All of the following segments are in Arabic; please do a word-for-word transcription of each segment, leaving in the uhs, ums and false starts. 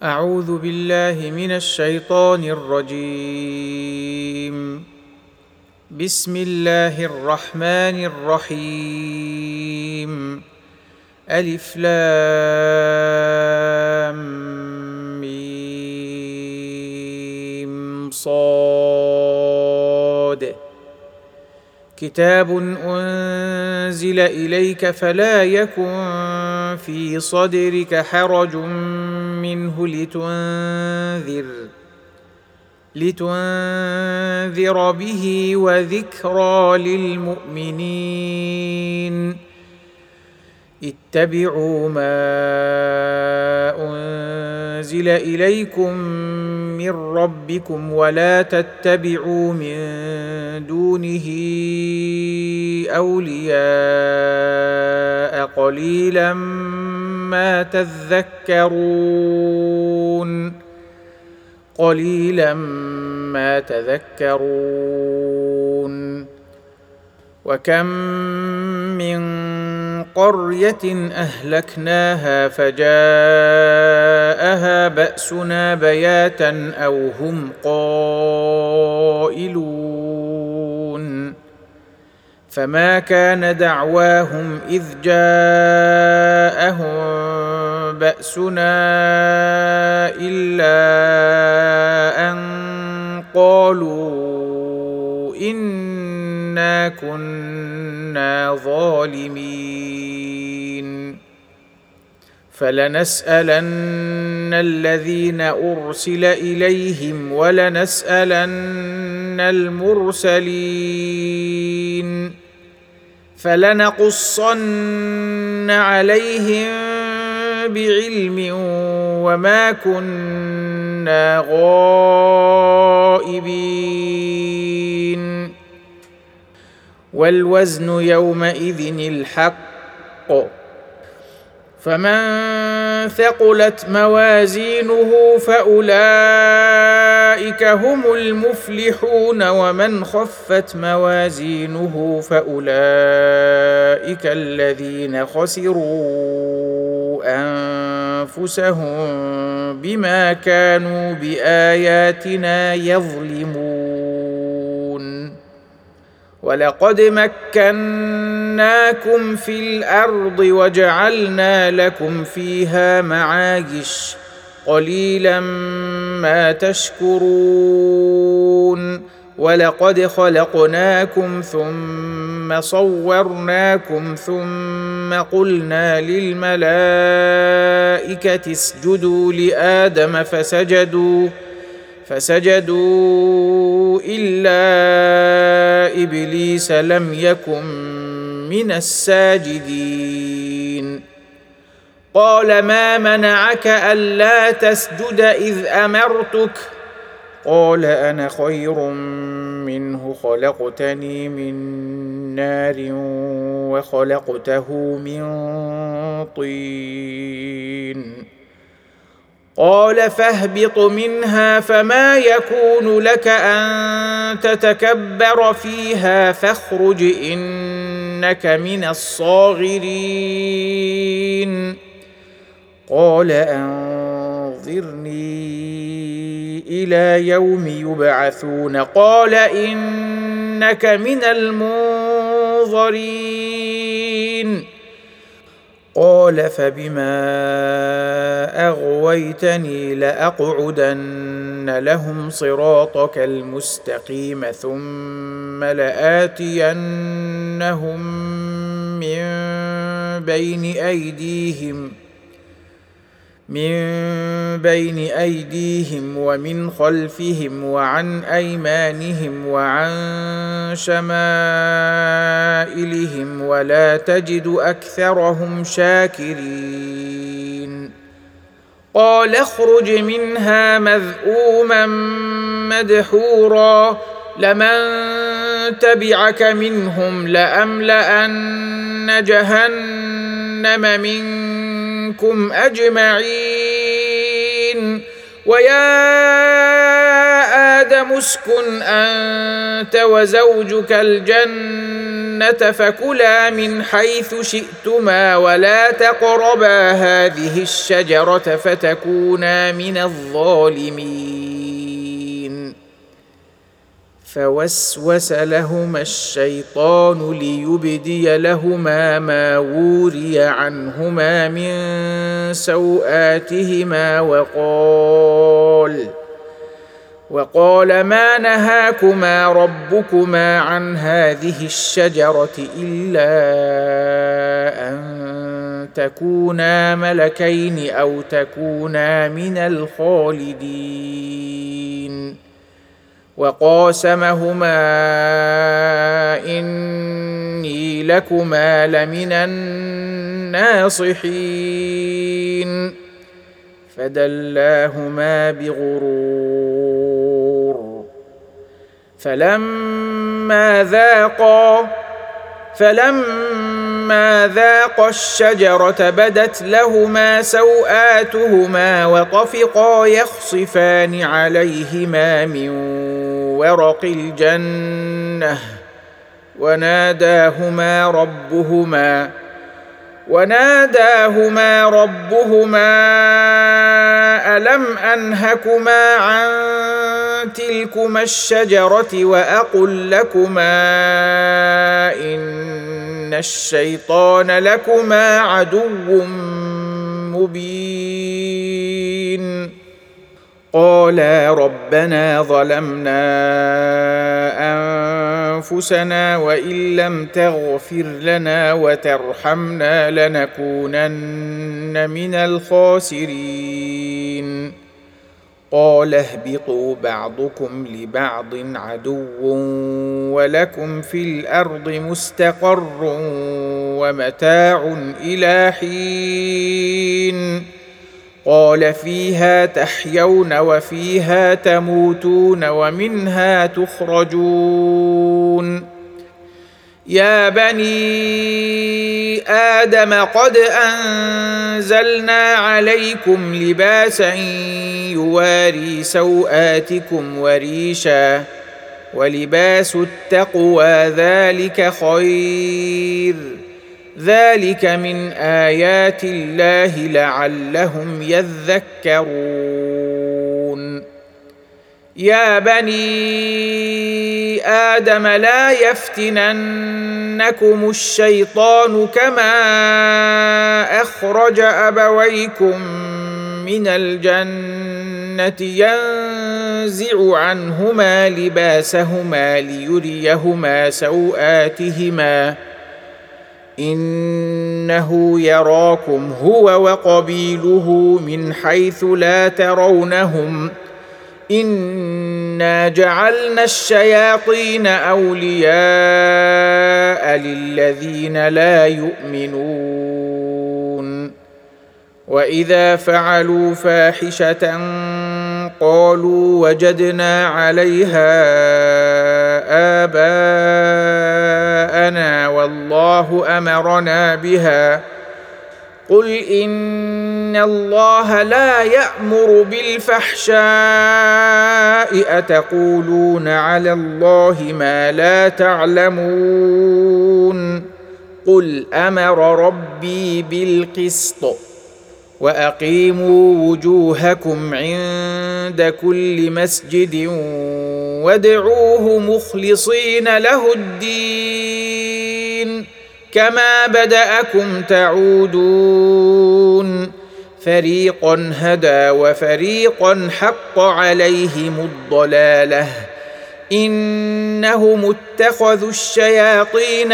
أعوذ بالله من الشيطان الرجيم. بسم الله الرحمن الرحيم. ألف لام ميم صاد. كتاب أنزل إليك فلا يكن في صدرك حرج منه لتنذر لتنذر به وذكرى للمؤمنين. اتبعوا ما أنزل إليكم من ربكم ولا تتبعوا من دونه أولياء قليلا ما تذكرون قليلا ما تذكرون. وكم من قرية أهلكناها فجاءها بأسنا بياتا أو هم قائلون. فما كان دعواهم إذ جاءهم بأسنا إلا أن قالوا إنا كنا ظالمين. فلنسألن الذين أرسل إليهم ولنسألن المرسلين. فلنقصن عليهم بعلم وما كنا غائبين. والوزن يومئذ الحق. فمن ثقلت موازينه فأولئك هم المفلحون ومن خفت موازينه فأولئك الذين خسروا أنفسهم بما كانوا بآياتنا يظلمون. ولقد مكناكم في الأرض وجعلنا لكم فيها معايش قليلا ما تشكرون. ولقد خلقناكم ثم صورناكم ثم قلنا للملائكة اسجدوا لآدم فسجدوا فسجدوا إلا إبليس لم يكن من الساجدين. قال ما منعك ألا تسجد إذ أمرتك؟ قال أنا خير منه خلقتني من نار وخلقته من طين. قال فاهبط منها فما يكون لك أن تتكبر فيها فاخرج إنك من الصاغرين. قال أنظرني إلى يوم يبعثون. قال إنك من المنظرين. قال فبما أغويتني لأقعدن لهم صراطك المستقيم ثم لآتينهم من بين أيديهم من بين أيديهم ومن خلفهم وعن أيمانهم وعن شمائلهم ولا تجد أكثرهم شاكرين. قال اخرج منها مذءوما مدحورا لمن تبعك منهم لأملأن جهنم منكم أجمعين. ويا آدم اسكن أنت وزوجك الجنة فكلا من حيث شئتما ولا تقربا هذه الشجرة فتكونا من الظالمين. فوسوس لهما الشيطان ليبدي لهما ما وري عنهما من سوآتهما وقال وقال ما نهاكما ربكما عن هذه الشجرة إلا أن تكونا ملكين أو تكونا من الخالدين. وقاسمهما إني لكما لمن الناصحين فدلاهما بغرور فلما ذاقا فلما ذاقا الشجرة بدت لهما سوآتهما وطفقا يخصفان عليهما من ورق الجنة وناداهما ربهما وناداهما ربهما ألم أنهكما عن تلكما الشجرة وأقل لكما إن الشيطان لكما عدو مبين. قالا ربنا ظلمنا أنفسنا وإن لم تغفر لنا وترحمنا لنكونن من الخاسرين. قال اهبطوا بعضكم لبعض عدو ولكم في الأرض مستقر ومتاع إلى حين. قال فيها تحيون وفيها تموتون ومنها تخرجون. يا بني آدم قد أنزلنا عليكم لباسا يواري سوآتكم وريشا ولباس التقوى ذلك خير ذلك من آيات الله لعلهم يذكرون. يا بني آدم لا يفتننكم الشيطان كما أخرج أبويكم من الجنة ينزع عنهما لباسهما ليريهما سوآتهما إنه يراكم هو وقبيله من حيث لا ترونهم إنا جعلنا الشياطين أولياء للذين لا يؤمنون. وإذا فعلوا فاحشة قالوا وجدنا عليها آباءنا والله أمرنا بها قل إن الله لا يأمر بالفحشاء أتقولون على الله ما لا تعلمون. قل أمر ربي بالقسط وأقيموا وجوهكم عند كل مسجد وادعوه مخلصين له الدين كما بدأكم تعودون. فريقا هدى وفريقا حق عليهم الضلالة إنهم اتخذوا الشياطين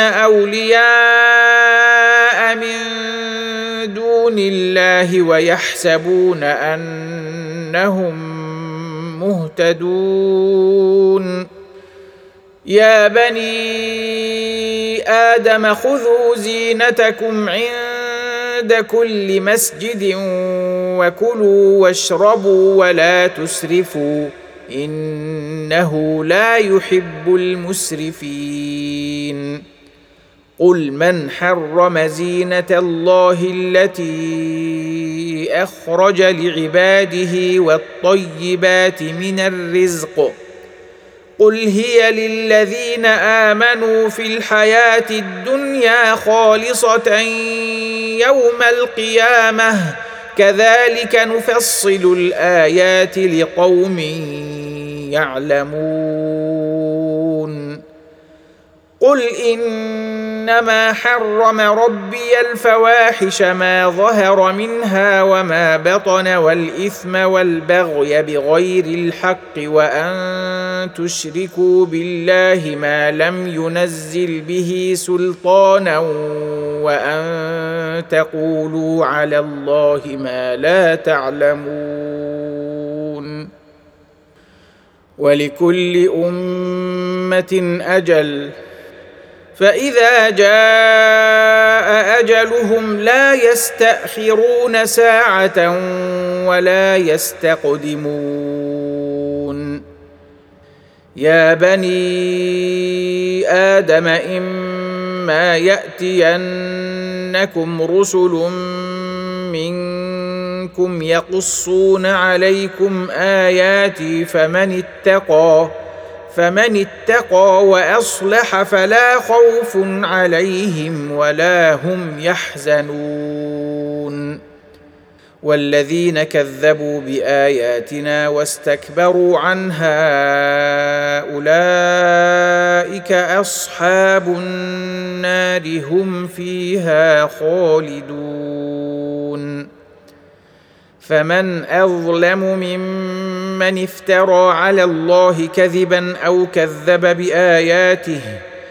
أولياء من دون الله ويحسبون أنهم مهتدون. يا بني آدم خذوا زينتكم عند كل مسجد وكلوا واشربوا ولا تسرفوا إنه لا يحب المسرفين. قل من حرم زينة الله التي أخرج لعباده والطيبات من الرزق قل هي للذين آمنوا في الحياة الدنيا خالصة يوم القيامة كذلك نفصل الآيات لقوم يعلمون قل إنما حرم ربي الفواحش ما ظهر منها وما بطن والإثم والبغي بغير الحق وأن تشركوا بالله ما لم ينزل به سلطانا وأن تقولوا على الله ما لا تعلمون ولكل أمة أجل فإذا جاء أجلهم لا يستأخرون ساعة ولا يستقدمون يا بني آدم إما يأتينكم رسل منكم يقصون عليكم آياتي فمن اتقى فمن اتقى وأصلح فلا خوف عليهم ولا هم يحزنون والذين كذبوا بآياتنا واستكبروا عنها أولئك أصحاب النار هم فيها خالدون فمن أظلم ممن افترى على الله كذبا أو كذب بآياته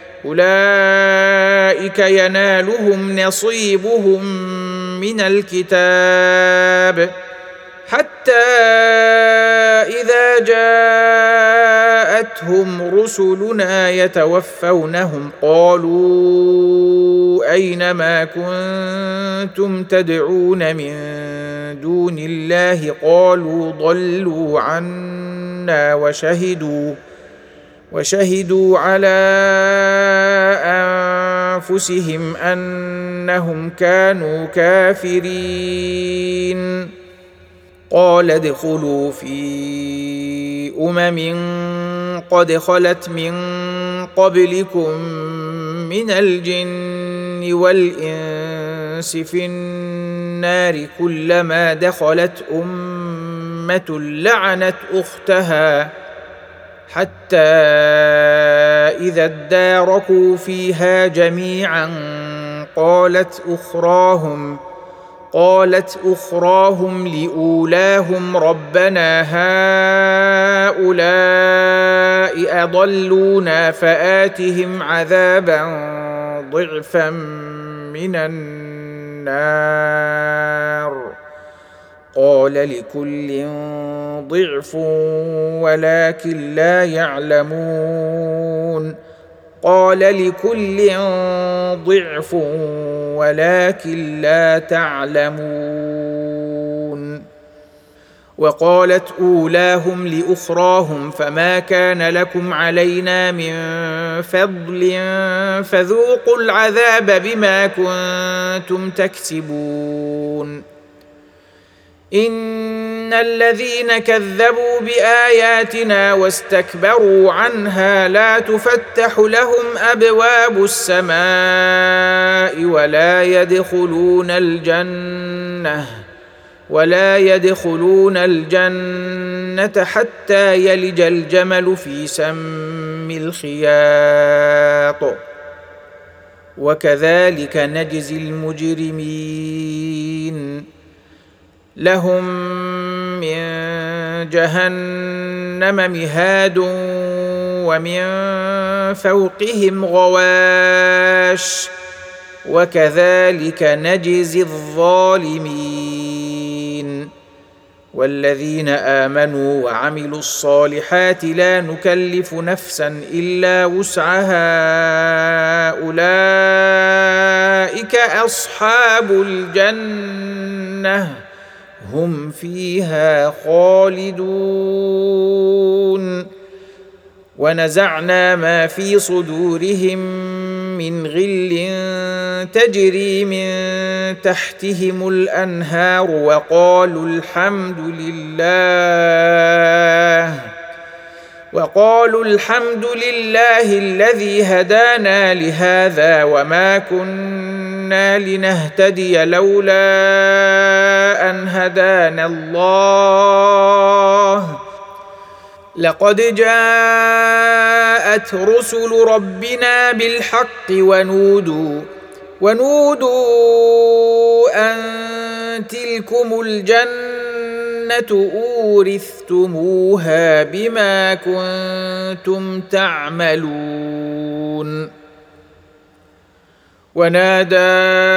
أولئك ينالهم نصيبهم من الكتاب حتى إذا جاءتهم رسلنا يتوفونهم قالوا أين ما كنتم تدعون من دون الله قالوا ضلوا عنا وشهدوا وشهدوا على أنفسهم أنهم كانوا كافرين قال ادخلوا في أمم قد خلت من قبلكم من الجن والإنس في النار كلما دخلت أمة لعنت أختها حتى إذا اداركوا فيها جميعا قالت أخراهم قالت أخراهم لأولاهم ربنا هؤلاء أضلونا فآتهم عذابا ضعفا من النار قال لكل ضعف ولكن لا يعلمون قال لكل ضعف ولكن لا تعلمون وقالت أولاهم لأخراهم فما كان لكم علينا من فضل فذوقوا العذاب بما كنتم تكسبون إن الذين كذبوا بآياتنا واستكبروا عنها لا تفتح لهم أبواب السماء ولا يدخلون الجنة ولا يدخلون الجنة حتى يلج الجمل في سم الخياط وكذلك نجزي المجرمين لهم من جهنم مهاد ومن فوقهم غواش وكذلك نجزي الظالمين والذين آمنوا وعملوا الصالحات لا نكلف نفسا إلا وسعها أولئك أصحاب الجنة هم فيها خالدون ونزعنا ما في صدورهم من غل تجري من تحتهم الأنهار وقالوا الحمد لله وقالوا الحمد لله الذي هدانا لهذا وما كنا لنهتدي لولا أن هدانا الله لقد جاءت رسل ربنا بالحق ونودوا ونودوا أن تلكم الجنة أورثتموها بما كنتم تعملون ونادى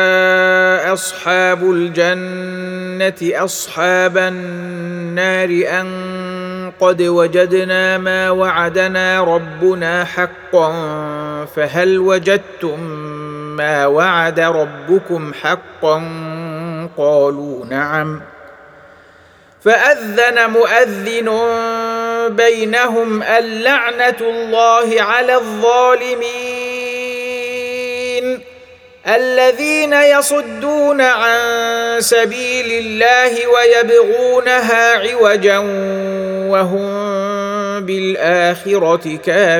أصحاب الجنة أصحاب النار أن قد وجدنا ما وعدنا ربنا حقا فهل وجدتم ما وعد ربكم حقا قالوا نعم فأذن مؤذن بينهم اللعنة الله على الظالمين الذين يصدون عن سبيل الله ويبغونها عوجا وهم بالآخرة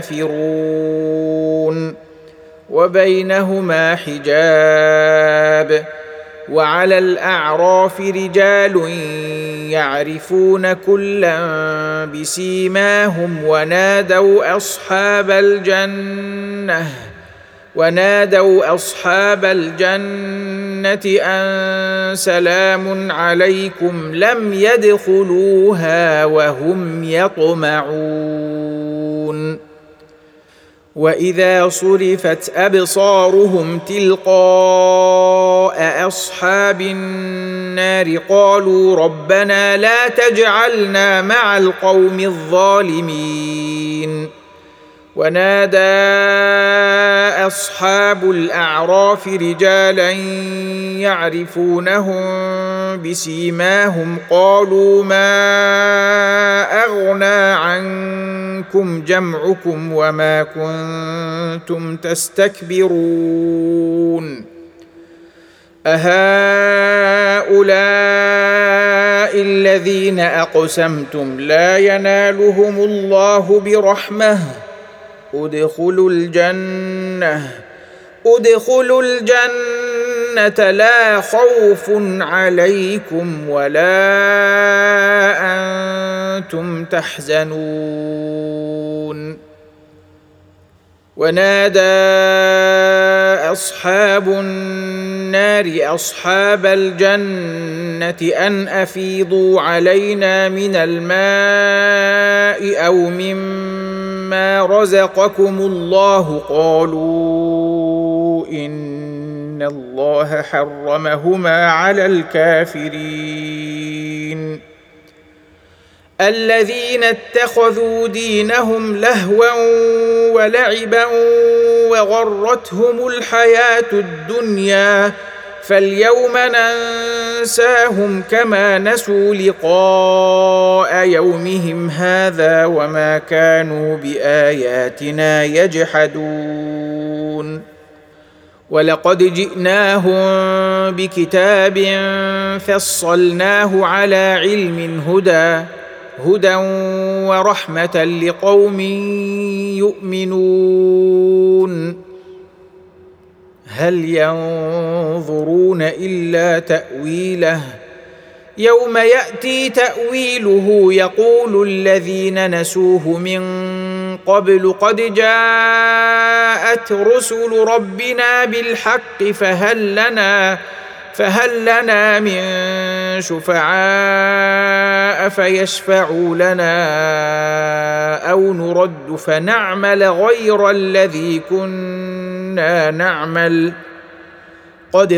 كافرون وبينهما حجاب وعلى الأعراف رجال يعرفون كلا بسيماهم ونادوا أصحاب الجنة ونادوا أصحاب الجنة أن سلام عليكم لم يدخلوها وهم يطمعون وإذا صرفت أبصارهم تلقاء أصحاب النار قالوا ربنا لا تجعلنا مع القوم الظالمين ونادى أصحاب الأعراف رجالا يعرفونهم بسيماهم قالوا ما أغنى عنكم جمعكم وما كنتم تستكبرون أهؤلاء الذين أقسمتم لا ينالهم الله برحمة ادخلوا الجنة ادخلوا الجنة لا خوف عليكم ولا أنتم تحزنون ونادى أصحاب النار أصحاب الجنة أن أفيضوا علينا من الماء أو مما رزقكم الله قالوا إن الله حرمهما على الكافرين الذين اتخذوا دينهم لهوا ولعبا وغرتهم الحياة الدنيا فاليوم ننساهم كما نسوا لقاء يومهم هذا وما كانوا بآياتنا يجحدون ولقد جئناهم بكتاب فصلناه على علم هدى هدى ورحمة لقوم يؤمنون هل ينظرون إلا تأويله يوم يأتي تأويله يقول الذين نسوه من قبل قد جاءت رسل ربنا بالحق فهل لنا فهل لنا من شفعاء فيشفعوا لنا أو نرد فنعمل غير الذي كنا نعمل قد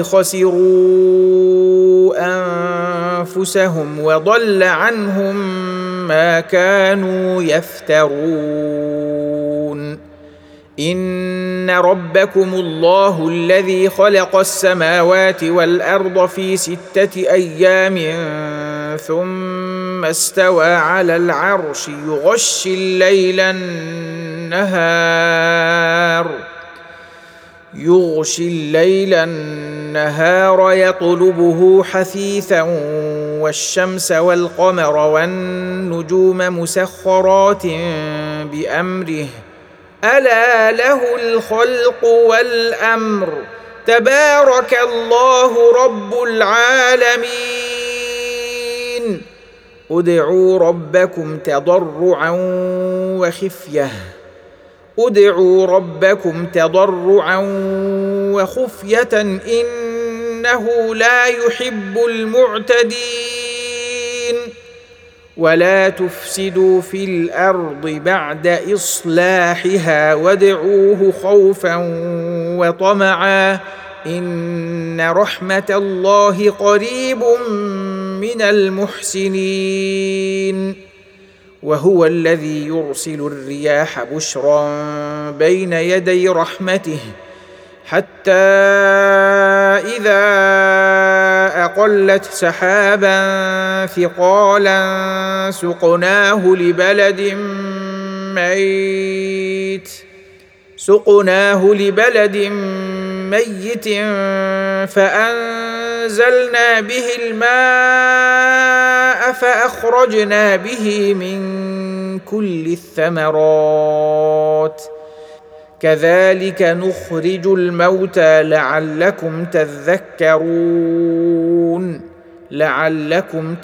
خسروا أنفسهم وضل عنهم ما كانوا يفترون إن ربكم الله الذي خلق السماوات والأرض في ستة أيام ثم استوى على العرش يغشي الليل النهار يغشي الليل النهار يطلبه حثيثا والشمس والقمر والنجوم مسخرات بأمره ألا له الخلق والأمر تبارك الله رب العالمين. ادعوا ربكم تضرعا وخفية ادعوا ربكم تضرعا وخفية إنه لا يحب المعتدين. ولا تفسدوا في الأرض بعد إصلاحها وادعوه خوفا وطمعا إن رحمة الله قريب من المحسنين. وهو الذي يرسل الرياح بشرا بين يدي رحمته حتى إذا أقلت سحابا ثقالا سقناه لبلد ميت سقناه لبلد ميت فأنزلنا به الماء فأخرجنا به من كل الثمرات كذلك نخرج الموتى لعلكم تذكرون لعلكم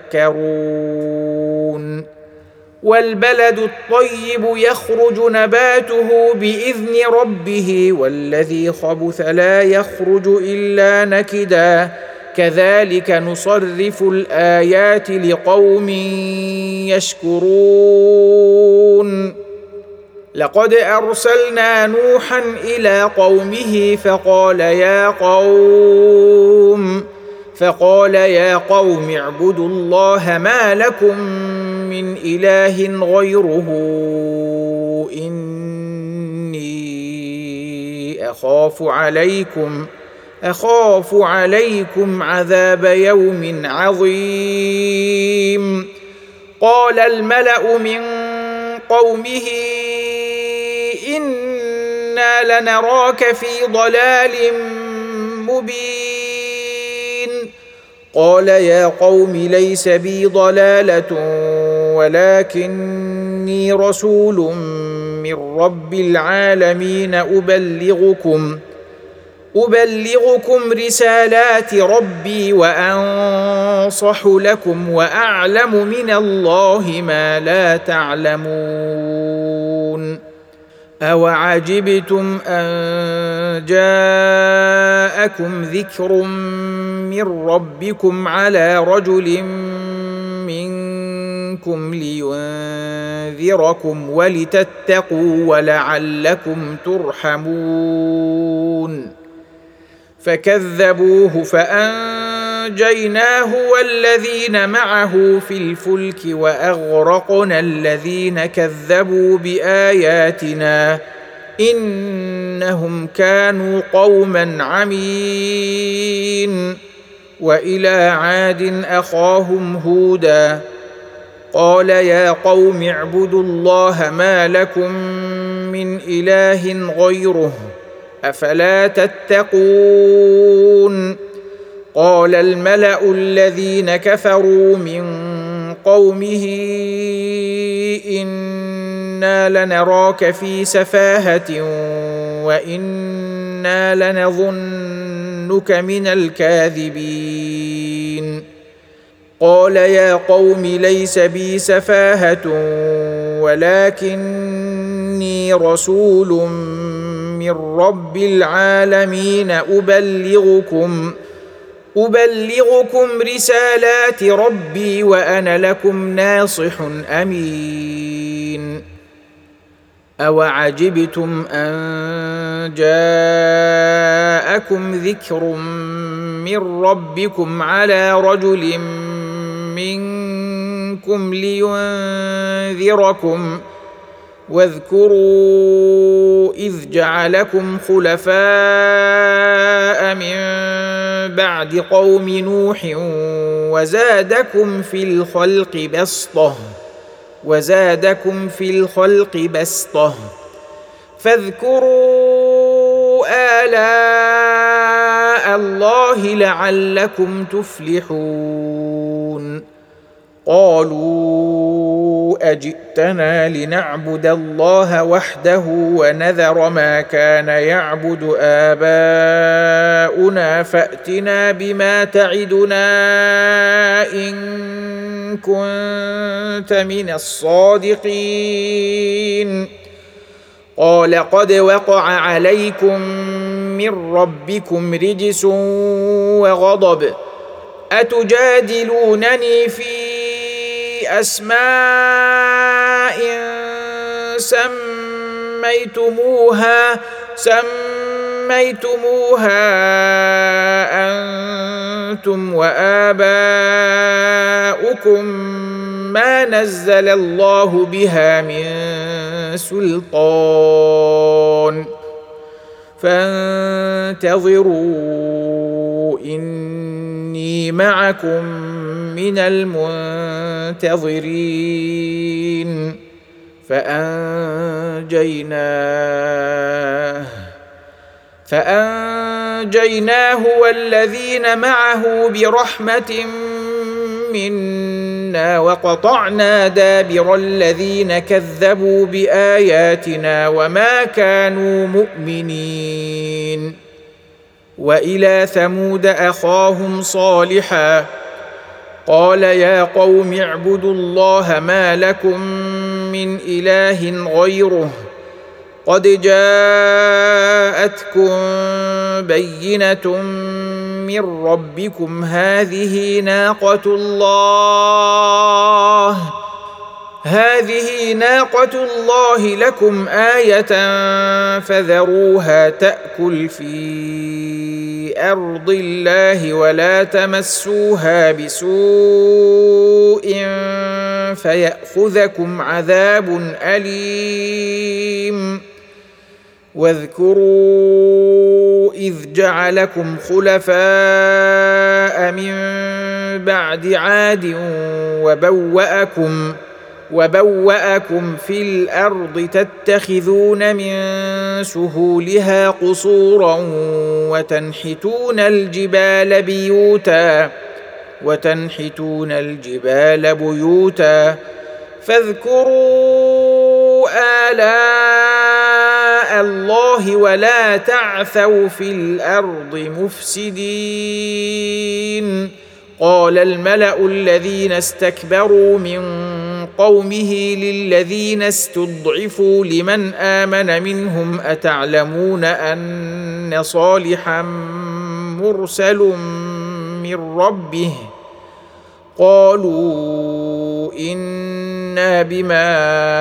تذكرون. والبلد الطيب يخرج نباته بإذن ربه والذي خبث لا يخرج إلا نكدا كذلك نصرف الآيات لقوم يشكرون. لقد أرسلنا نوحا إلى قومه فقال يا قوم فقال يا قوم اعبدوا الله ما لكم من إله غيره إني أخاف عليكم أخاف عليكم عذاب يوم عظيم. قال الملأ من قومه إنا لنراك في ضلال مبين. قال يا قوم ليس بي ضلالة ولكني رسول من رب العالمين أبلغكم أبلغكم رسالات ربي وأنصح لكم وأعلم من الله ما لا تعلمون. أوعجبتم أن جاءكم ذكر من ربكم على رجل منكم لينذركم ولتتقوا ولعلكم ترحمون. فكذبوه فأنجيناه والذين معه في الفلك وأغرقنا الذين كذبوا بآياتنا إنهم كانوا قوما عمين. وإلى عاد أخاهم هودا قال يا قوم اعبدوا الله ما لكم من إله غيره أفلا تتقون. قال الملأ الذين كفروا من قومه إنا لنراك في سفاهة وإنا لنظنك من الكاذبين. قال يا قوم ليس بي سفاهة ولكني رسول من رب العالمين أبلغكم أبلغكم رسالات ربي وأنا لكم ناصح أمين. أوعجبتم أن جاءكم ذكر من ربكم على رجل منكم لينذركم واذكروا إذ جعلكم خلفاء من بعد قوم نوح وزادكم في الخلق بسطة وزادكم في الخلق بسطة فاذكروا آلاء الله لعلكم تفلحون قالوا أجئتنا لنعبد الله وحده ونذر ما كان يعبد آباؤنا فأتنا بما تعدنا إن كنت من الصادقين قال قد وقع عليكم من ربكم رجس وغضب أتجادلونني في أسماء سميتموها سميتموها أنتم وآباؤكم ما نزل الله بها من سلطان فانتظروا إني معكم من المنتظرين فأنجيناه فأنجيناه والذين معه برحمة منا وقطعنا دابر الذين كذبوا بآياتنا وما كانوا مؤمنين وإلى ثمود أخاهم صالحا قال يا قوم اعبدوا الله ما لكم من إله غيره قد جاءتكم بينة من ربكم هذه ناقة الله هذه ناقة الله لكم آية فذروها تأكل في أرض الله ولا تمسوها بسوء فيأخذكم عذاب أليم واذكروا إذ جعلكم خلفاء من بعد عاد وبوأكم وبوأكم في الأرض تتخذون من سهولها قصورا وتنحتون الجبال بيوتا وتنحتون الجبال بيوتا فاذكروا آلاء الله ولا تعثوا في الأرض مفسدين قال الملأ الذين استكبروا من قومه للذين استضعفوا لمن آمن منهم أتعلمون أن صالحا مرسل من ربه قالوا إنا بما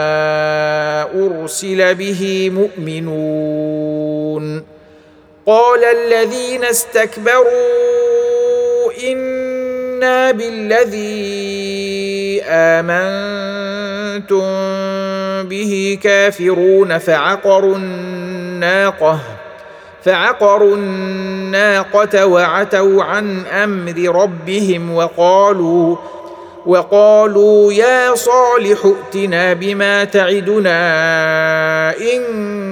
أرسل به مؤمنون قال الذين استكبروا إنا بالذي آمنتم به كافرون فعقروا الناقة فعقروا الناقة وعتوا عن أمر ربهم وقالوا وقالوا يا صالح ائتنا بما تعدنا إن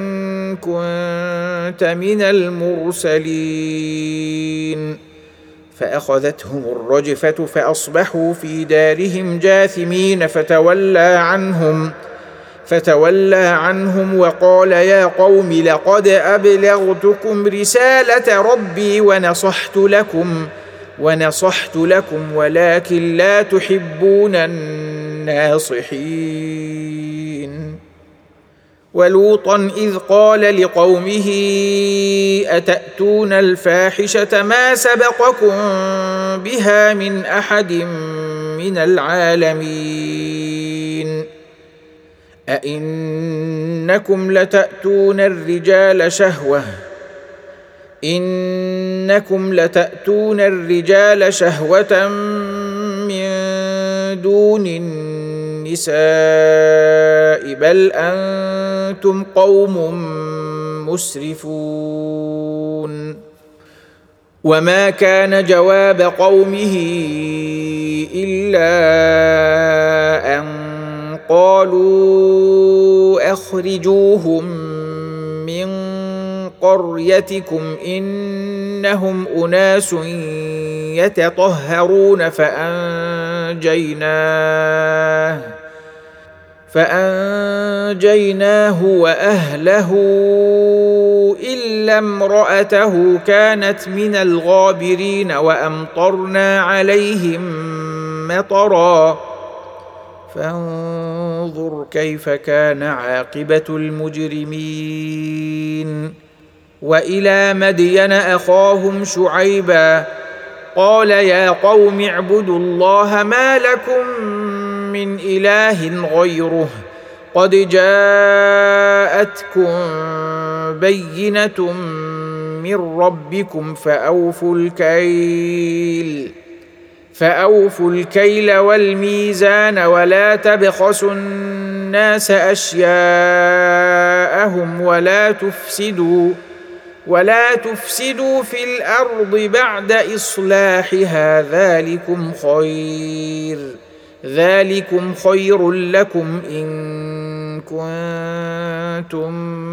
كنت من المرسلين فأخذتهم الرجفة فأصبحوا في دارهم جاثمين فتولى عنهم فتولى عنهم وقال يا قوم لقد أبلغتكم رسالة ربي ونصحت لكم ونصحت لكم ولكن لا تحبون الناصحين ولوطا إذ قال لقومه أتأتون الفاحشة ما سبقكم بها من أحد من العالمين أئنكم لتأتون الرجال شهوة إنكم لتأتون الرجال شهوة من دون النساء بل أنتم قوم مسرفون وما كان جواب قومه إلا أن قالوا أخرجوهم من قريتكم إنهم أناس يتطهرون فأنجيناه فأنجيناه وأهله إلا امرأته كانت من الغابرين وأمطرنا عليهم مطرا فانظر كيف كان عاقبة المجرمين. وإلى مدين أخاهم شعيبا قال يا قوم اعبدوا الله ما لكم من إله غيره قد جاءتكم بينة من ربكم فأوفوا الكيل فأوفوا الكيل والميزان ولا تبخسوا الناس أشياءهم ولا تفسدوا ولا تفسدوا في الأرض بعد إصلاحها ذلكم خير ذلكم خير لكم إن كنتم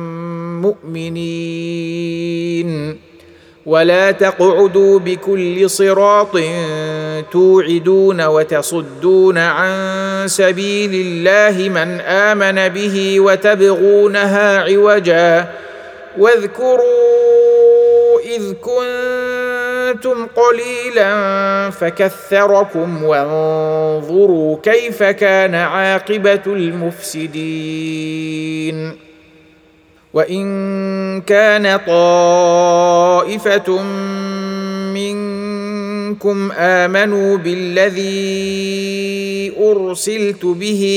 مؤمنين. ولا تقعدوا بكل صراط توعدون وتصدون عن سبيل الله من آمن به وتبغونها عوجا واذكروا إذ كنتم قليلا فكثركم وانظروا كيف كان عاقبة المفسدين. وإن كان طائفة منكم آمنوا بالذي أرسلت به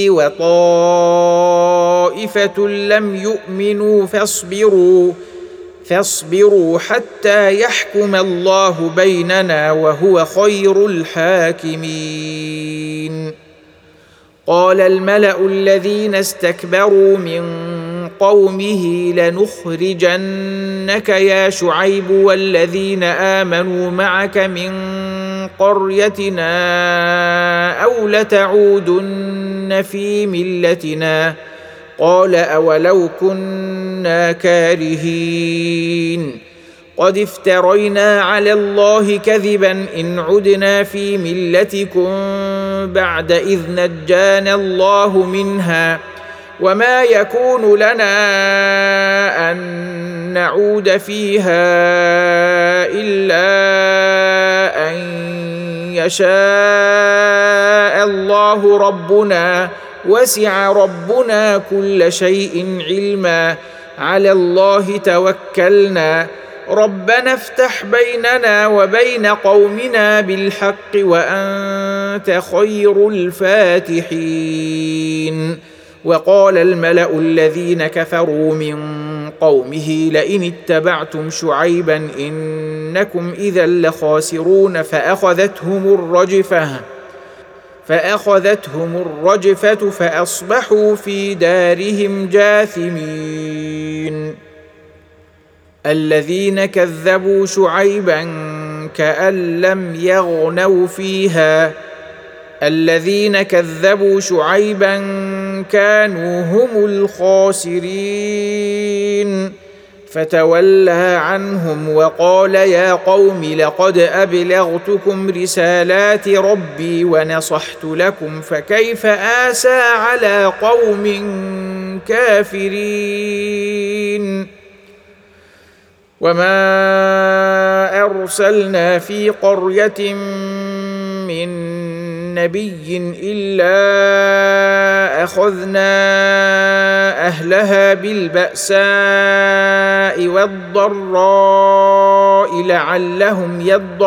وطائفة لم يؤمنوا فاصبروا فاصبروا حتى يحكم الله بيننا وهو خير الحاكمين. قال الملأ الذين استكبروا من قومه لنخرجنك يا شعيب والذين آمنوا معك من قريتنا أو لتعودن في ملتنا قال أولو كنا كارهين قد افترينا على الله كذبا إن عدنا في ملتكم بعد إذ نجانا الله منها وما يكون لنا أن نعود فيها إلا أن يشاء الله ربنا وسع ربنا كل شيء علما على الله توكلنا ربنا افتح بيننا وبين قومنا بالحق وأنت خير الفاتحين. وقال الملأ الذين كفروا من قومه لئن اتبعتم شعيبا إنكم إذا لخاسرون فأخذتهم الرجفة فأخذتهم الرجفة فأصبحوا في دارهم جاثمين. الذين كذبوا شعيبا كأن لم يغنوا فيها الذين كذبوا شعيبا كانوا هم الخاسرين فتولى عنهم وقال يا قوم لقد أبلغتكم رسالات ربي ونصحت لكم فكيف آسى على قوم كافرين. وما أرسلنا في قرية من نبي إلا أخذنا أهلها بالبأساء والضراء لعلهم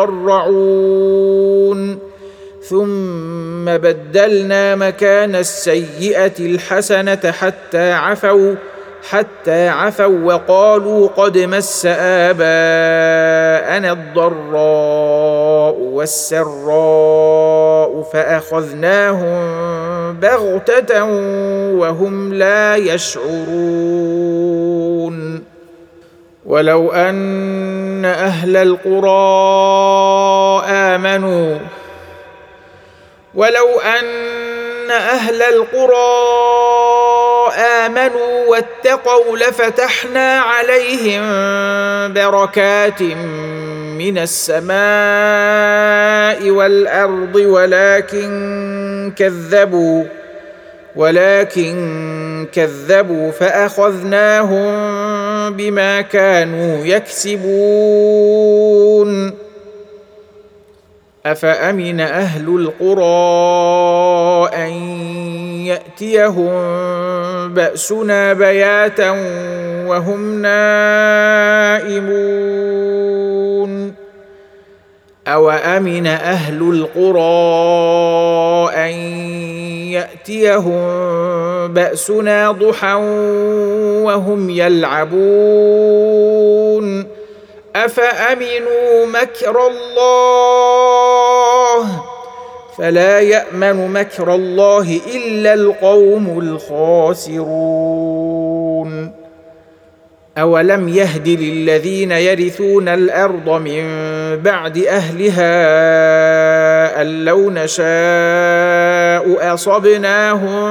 يضرعون ثم بدلنا مكان السيئة الحسنة حتى عفوا حتى عفوا وقالوا قد مس آباءنا الضراء والسراء فأخذناهم بغتة وهم لا يشعرون. ولو أن أهل القرى آمنوا ولو أن أهل القرى آمنوا واتقوا لفتحنا عليهم بركات من السماء والأرض ولكن كذبوا ولكن كذبوا فأخذناهم بما كانوا يكسبون. أفأمن أهل القرى أن يأتيهم بأسنا بياتا وهم نائمون أوأمن أهل القرى أن يأتيهم بأسنا ضحى وهم يلعبون أفأمنوا مكر الله فلا يأمن مكر الله إلا القوم الخاسرون. أولم يهد للذين يرثون الأرض من بعد أهلها أن لو نشاء أصبناهم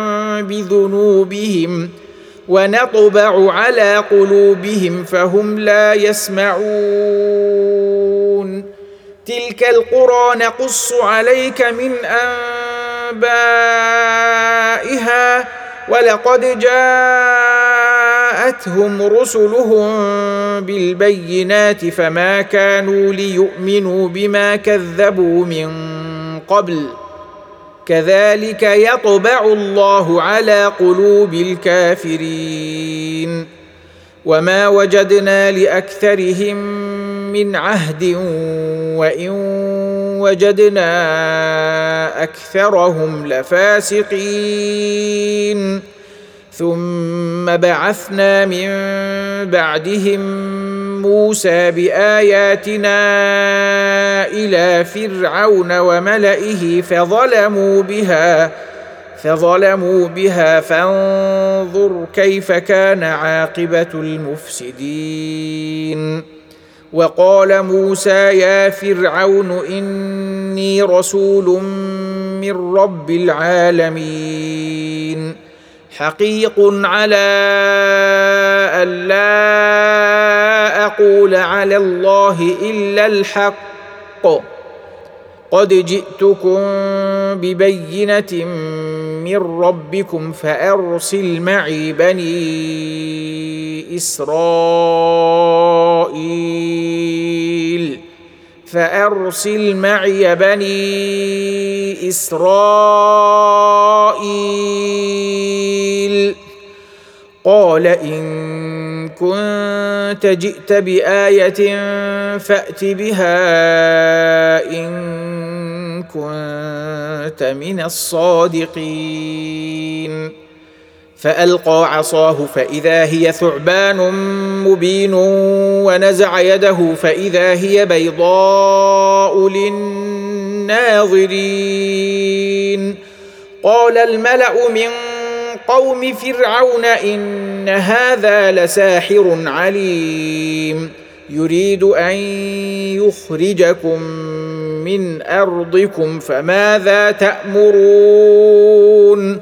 بذنوبهم ونطبع على قلوبهم فهم لا يسمعون. تلك القرى نقص عليك من أنبائها ولقد جاءتهم رسلهم بالبينات فما كانوا ليؤمنوا بما كذبوا من قبل كذلك يطبع الله على قلوب الكافرين. وما وجدنا لأكثرهم من عهد وإن وجدنا أكثرهم لفاسقين. ثم بعثنا من بعدهم موسى بآياتنا إلى فرعون وملئه فظلموا بها فظلموا بها فانظر كيف كان عاقبة المفسدين. وقال موسى يا فرعون إني رسول من رب العالمين حقيق على ألا أقول على الله إلا الحق قد جئتكم ببينة من ربكم فأرسل معي بني إسرائيل فأرسل معي بني إسرائيل قال إن كنت جئت بآية فأت بها إن كنت من الصادقين. فألقى عصاه فإذا هي ثعبان مبين ونزع يده فإذا هي بيضاء للناظرين. قال الملأ من قوم فرعون إن هذا لساحر عليم يريد أن يخرجكم من أرضكم فماذا تأمرون؟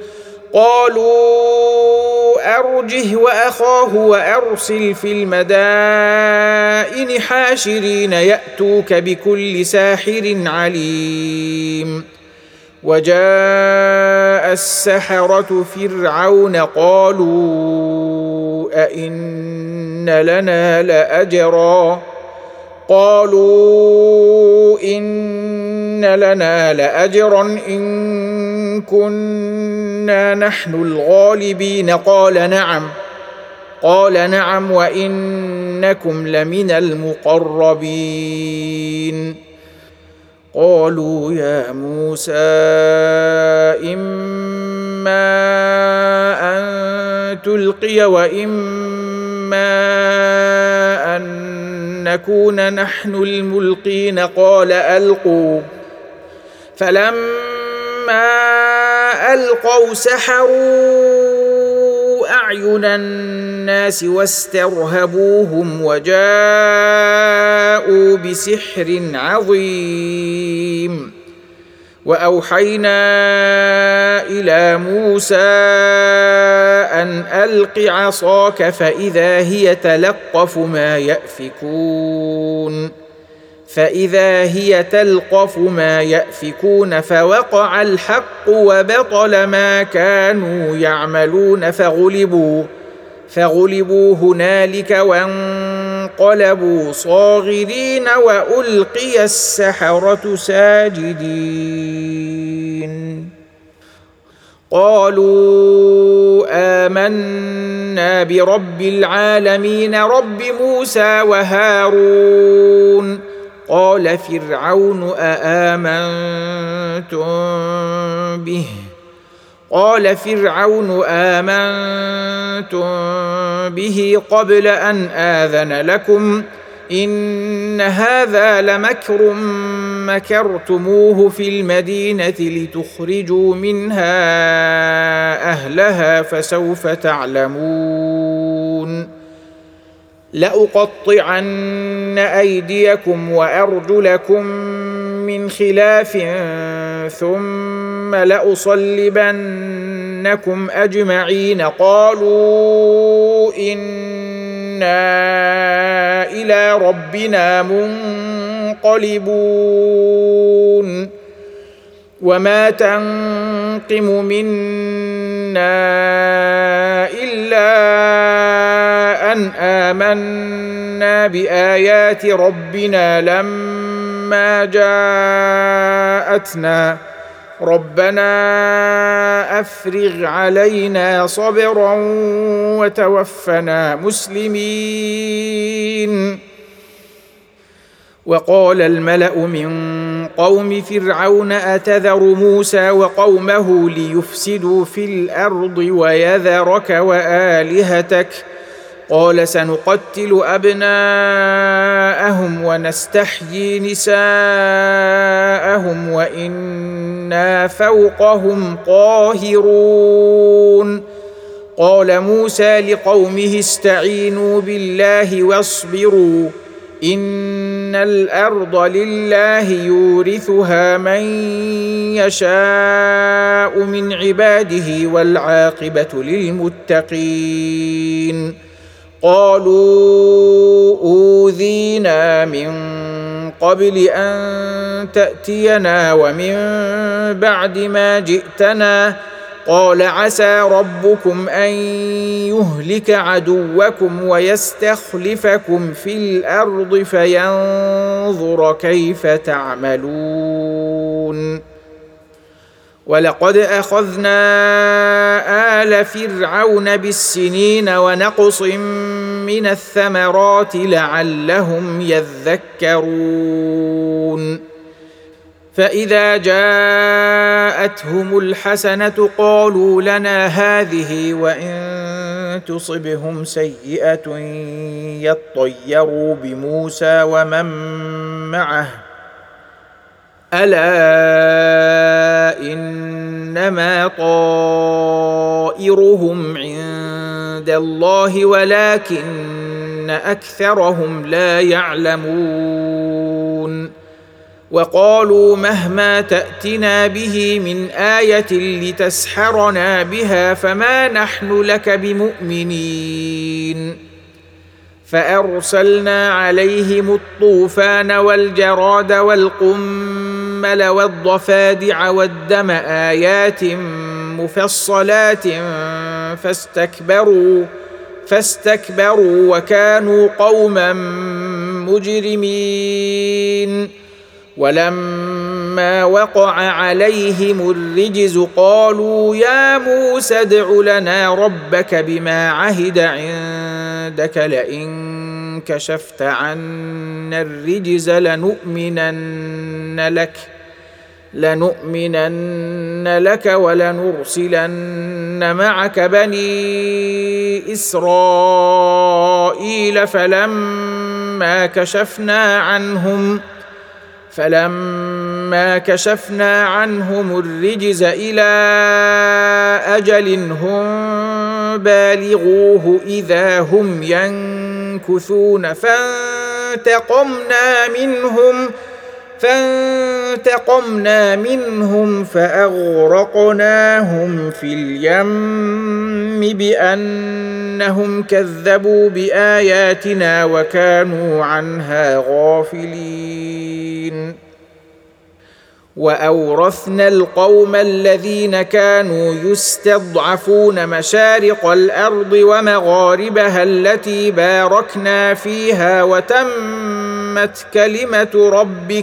قالوا أرجه وأخاه وأرسل في المدائن حاشرين يأتوك بكل ساحر عليم. وجاء السحرة فرعون قالوا أئن لنا لأجرا قالوا إن لنا لأجرا إن كنا نحن الغالبين قال نعم قال نعم وإنكم لمن المقربين. قالوا يا موسى إما أن تلقي وإما أن نكون نحن الملقين قال ألقوا فلما ألقوا سحروا أعين الناس واسترهبوهم وجاءوا بسحر عظيم. واوحينا الى موسى ان الق عصاك فاذا هي تلقف ما يافكون فاذا هي تلقف ما يافكون فوقع الحق وبطل ما كانوا يعملون فغلبوا فغلبوا هنالك وانقلبوا صاغرين والقي السحرة ساجدين قالوا آمنا برب العالمين رب موسى وهارون قال فرعون أآمنتم به قال فرعون آمنتم به قبل أن آذن لكم إن هذا لمكر مكرتموه في المدينة لتخرجوا منها أهلها فسوف تعلمون لأقطعن أيديكم وأرجلكم من خلاف ثم لأصلبنكم أجمعين قالوا إنا إلى ربنا منقلبون وما تنقم منا إلا أن آمنا بآيات ربنا لما جاءتنا ربنا أفرغ علينا صبرا وتوفنا مسلمين وقال الملأ من قوم فرعون أتذر موسى وقومه ليفسدوا في الأرض ويذرك وآلهتك قال سنقتل أبناءهم ونستحيي نساءهم وإنا فوقهم قاهرون قال موسى لقومه استعينوا بالله واصبروا إن الأرض لله يورثها من يشاء من عباده والعاقبة للمتقين قالوا أوذينا من قبل أن تأتينا ومن بعد ما جئتنا قال عسى ربكم أن يهلك عدوكم ويستخلفكم في الأرض فينظر كيف تعملون ولقد أخذنا آل فرعون بالسنين ونقص من الثمرات لعلهم يذكرون فإذا جاءتهم الحسنة قالوا لنا هذه وإن تصبهم سيئة يطيروا بموسى ومن معه ألا إنما طائرهم عند الله ولكن أكثرهم لا يعلمون وقالوا مهما تأتنا به من آية لتسحرنا بها فما نحن لك بمؤمنين فأرسلنا عليهم الطوفان والجراد والقمل والضفادع والدم آيات مفصلات فاستكبروا فاستكبروا وكانوا قوما مجرمين ولما وقع عليهم الرجز قالوا يا موسى ادع لنا ربك بما عهد عندك لئن كشفت عنا الرجز لنؤمنن لك لنؤمنن لك ولنرسلن معك بني إسرائيل فلما كشفنا عنهم فلما كشفنا عنهم الرجز إلى أجل هم بالغوه إذا هم ينكثون فانتقمنا منهم فانتقمنا منهم فأغرقناهم في اليم بأنهم كذبوا بآياتنا وكانوا عنها غافلين. وأورثنا القوم الذين كانوا يستضعفون مشارق الأرض ومغاربها التي باركنا فيها وتمت كلمة ربك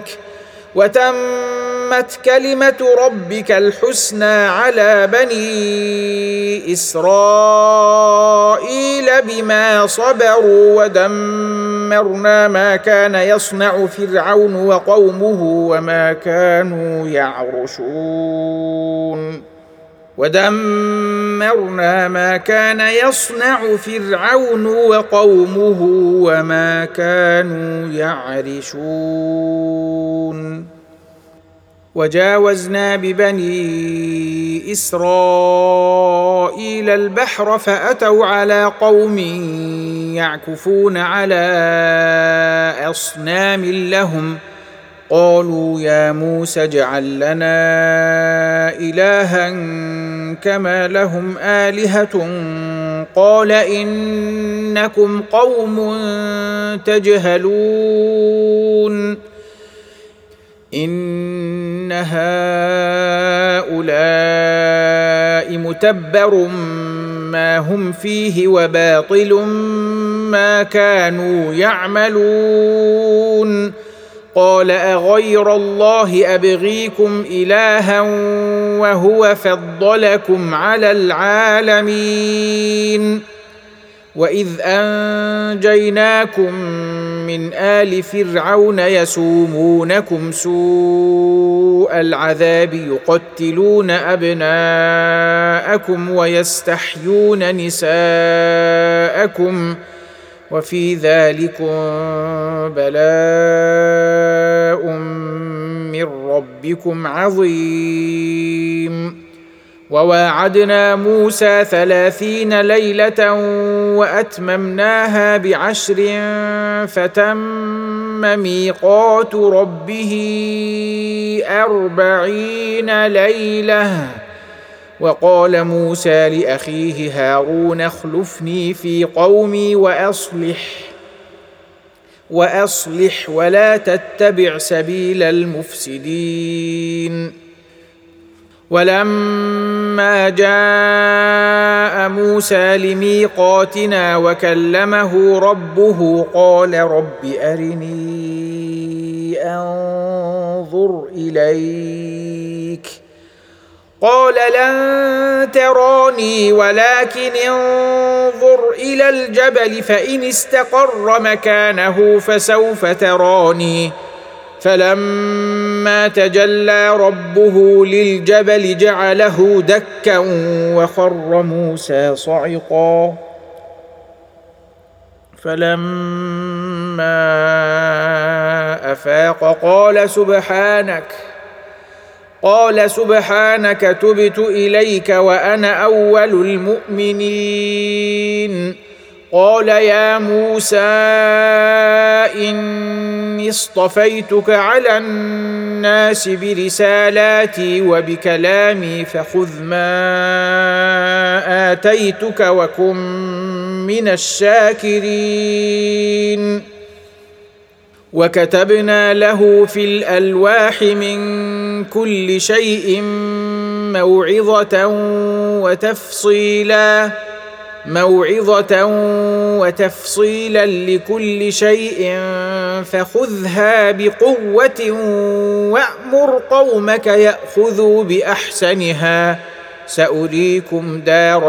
وتمت كلمة ربك الحسنى على بني إسرائيل بما صبروا ودمرنا ما كان يصنع فرعون وقومه وما كانوا يعرشون ودمرنا ما كان يصنع فرعون وقومه وما كانوا يعرشون. وجاوزنا ببني إسرائيل البحر فأتوا على قوم يعكفون على أصنام لهم قالوا يا موسى اجعل لنا إلها كما لهم آلهة قال إنكم قوم تجهلون إن هؤلاء متبر ما هم فيه وباطل ما كانوا يعملون قال أغير الله أبغيكم إلها وهو فضلكم على العالمين وإذ أنجيناكم من آل فرعون يسومونكم سوء العذاب يقتلون أبناءكم ويستحيون نساءكم وفي ذلكم بلاء من ربكم عظيم. وواعدنا موسى ثلاثين ليلة وأتممناها بعشر فتم ميقات ربه أربعين ليلة. وقال موسى لأخيه هارون اخلفني في قومي وأصلح وأصلح ولا تتبع سبيل المفسدين. ولما جاء موسى لميقاتنا وكلمه ربه قال رب أرني أنظر إليك قال لن تراني ولكن انظر إلى الجبل فإن استقر مكانه فسوف تراني فلما تجلى ربه للجبل جعله دكا وخر موسى صعقا فلما أفاق قال سبحانك قال سبحانك تبت إليك وأنا أول المؤمنين. قال يا موسى إني اصطفيتك على الناس برسالاتي وبكلامي فخذ ما آتيتك وكن من الشاكرين. وكتبنا له في الألواح من كل شيء موعظة وتفصيلا موعظة وتفصيلا لكل شيء فخذها بقوة وأمر قومك يأخذوا بأحسنها سأريكم دار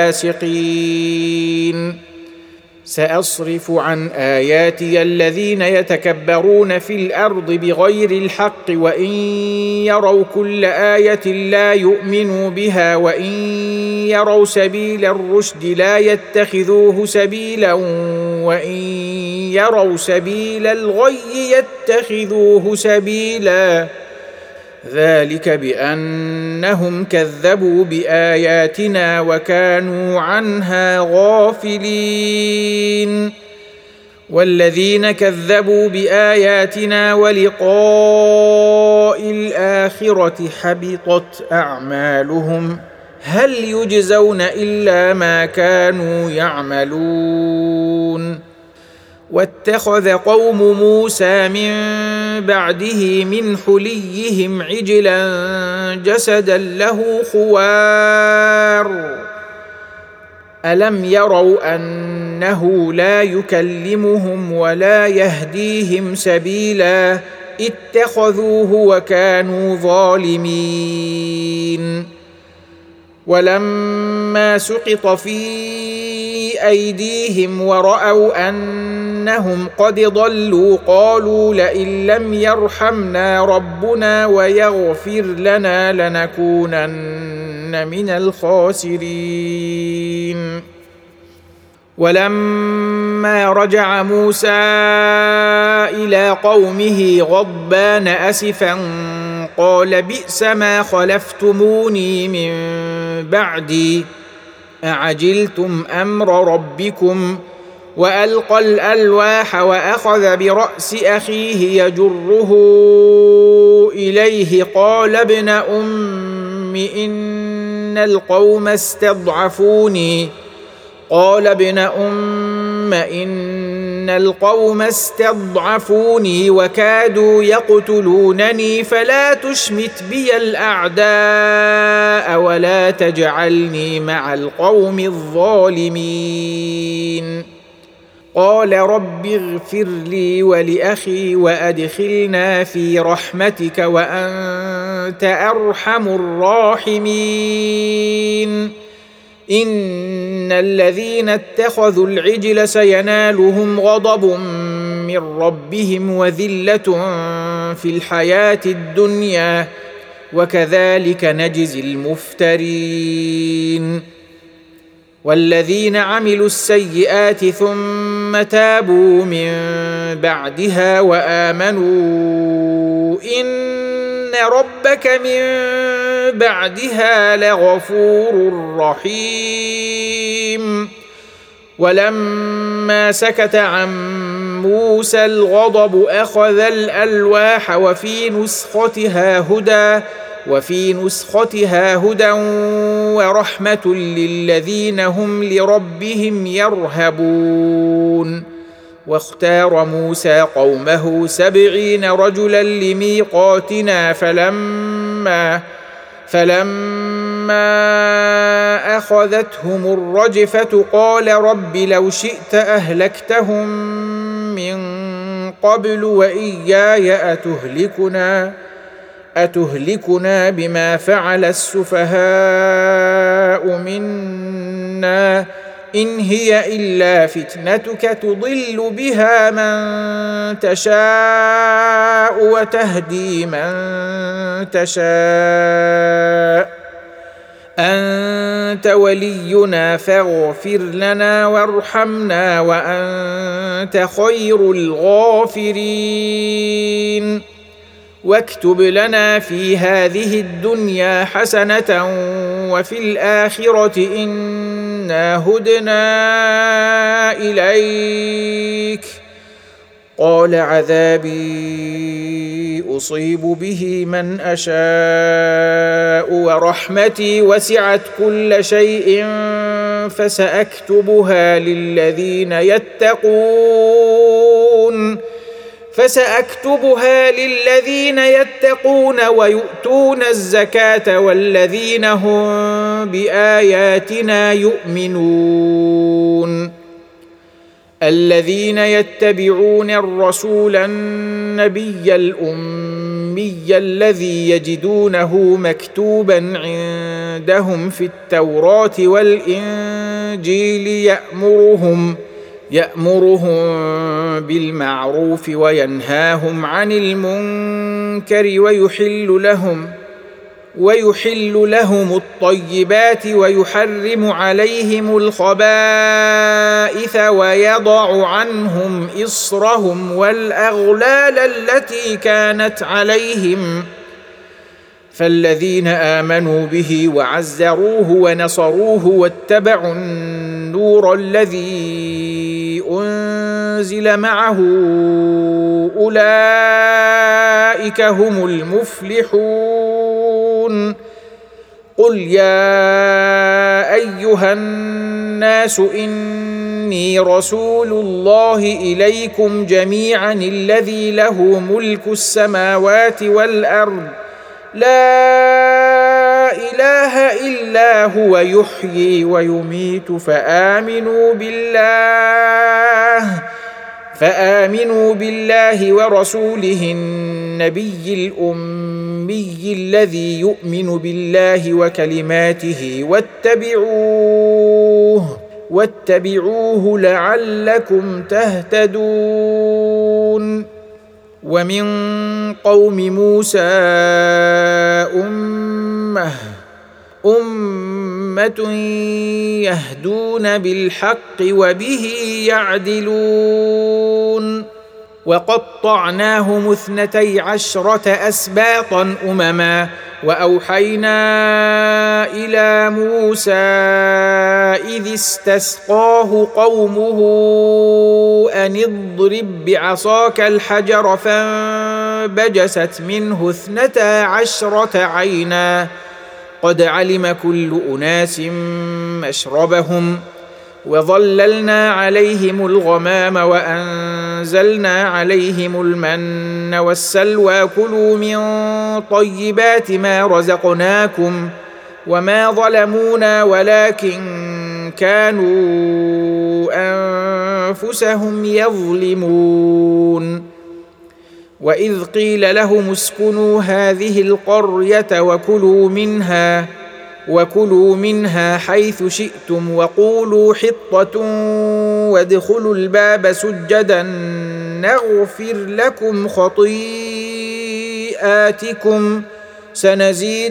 الفاسقين. سأصرف عن آياتي الذين يتكبرون في الأرض بغير الحق وإن يروا كل آية لا يؤمنوا بها وإن يروا سبيل الرشد لا يتخذوه سبيلا وإن يروا سبيل الغي يتخذوه سبيلا ذلك بأنهم كذبوا بآياتنا وكانوا عنها غافلين. والذين كذبوا باياتنا ولقاء الاخره حبطت اعمالهم هل يجزون الا ما كانوا يعملون. واتخذ قوم موسى من بعده من حليهم عجلا جسدا له خوار الم يروا انه لا يكلمهم ولا يهديهم سبيلا اتخذوه وكانوا ظالمين. ولما سقط في ايديهم وراوا انهم قد ضلوا قالوا لئن لم يرحمنا ربنا ويغفر لنا لنكونن من الخاسرين. ولما رجع موسى الى قومه غضبان اسفا قال بئس ما خلفتموني من بعدي اعجلتم امر ربكم والقى الالواح واخذ براس اخيه يجره اليه قال ابن ام ان القوم استضعفوني قال ابن أم إن القوم استضعفوني وكادوا يقتلونني فلا تشمت بي الأعداء ولا تجعلني مع القوم الظالمين. قال رب اغفر لي ولأخي وأدخلنا في رحمتك وأنت أرحم الراحمين. إن الذين اتخذوا العجل سينالهم غضب من ربهم وذلة في الحياة الدنيا وكذلك نجزي المفترين. والذين عملوا السيئات ثم تابوا من بعدها وآمنوا إن ربك من بعدها لغفور رحيم. ولما سكت عن موسى الغضب أخذ الألواح وفي نسختها هدى وفي نسختها هدى ورحمة للذين هم لربهم يرهبون. واختار موسى قومه سبعين رجلا لميقاتنا فلما فلما أخذتهم الرجفة قال رب لو شئت أهلكتهم من قبل وإياي أتهلكنا أتهلكنا بما فعل السفهاء منا إن هي إلا فتنتك تضل بها من تشاء وتهدي من تشاء أنت ولينا فاغفر لنا وارحمنا وأنت خير الغافرين. واكتب لنا في هذه الدنيا حسنة وفي الآخرة إنا هدنا إليك. قال عذابي أصيب به من أشاء ورحمتي وسعت كل شيء فسأكتبها للذين يتقون فسأكتبها للذين يتقون ويؤتون الزكاة والذين هم بآياتنا يؤمنون. الذين يتبعون الرسول النبي الأمي الذي يجدونه مكتوبا عندهم في التوراة والإنجيل يأمرهم يأمرهم بالمعروف وينهاهم عن المنكر ويحل لهم ويحل لهم الطيبات ويحرم عليهم الخبائث ويضع عنهم إصرهم والأغلال التي كانت عليهم فالذين آمنوا به وعزروه ونصروه واتبعوا النور الذي أنزل معه أولئك هم المفلحون. قل يا أيها الناس إني رسول الله إليكم جميعا الذي له ملك السماوات والأرض لا إله إلا هو يحيي ويميت فآمنوا بالله فآمنوا بالله ورسوله النبي الأمي الذي يؤمن بالله وكلماته واتبعوه واتبعوه لعلكم تهتدون. ومن قوم موسى أمة أمة يهدون بالحق وبه يعدلون. وقطعناهم اثنتي عشرة أسباطا أمما وأوحينا إلى موسى إذ استسقاه قومه أن اضرب بعصاك الحجر فانبجست منه اثنتا عشرة عينا قد علم كل أناس مشربهم وظللنا عليهم الغمام وأنزلنا عليهم المن والسلوى كلوا من طيبات ما رزقناكم وما ظلمونا ولكن كانوا أنفسهم يظلمون. وإذ قيل لهم اسكنوا هذه القرية وكلوا منها وكلوا منها حيث شئتم وقولوا حطة وادخلوا الباب سجدا نغفر لكم خطيئاتكم سنزيد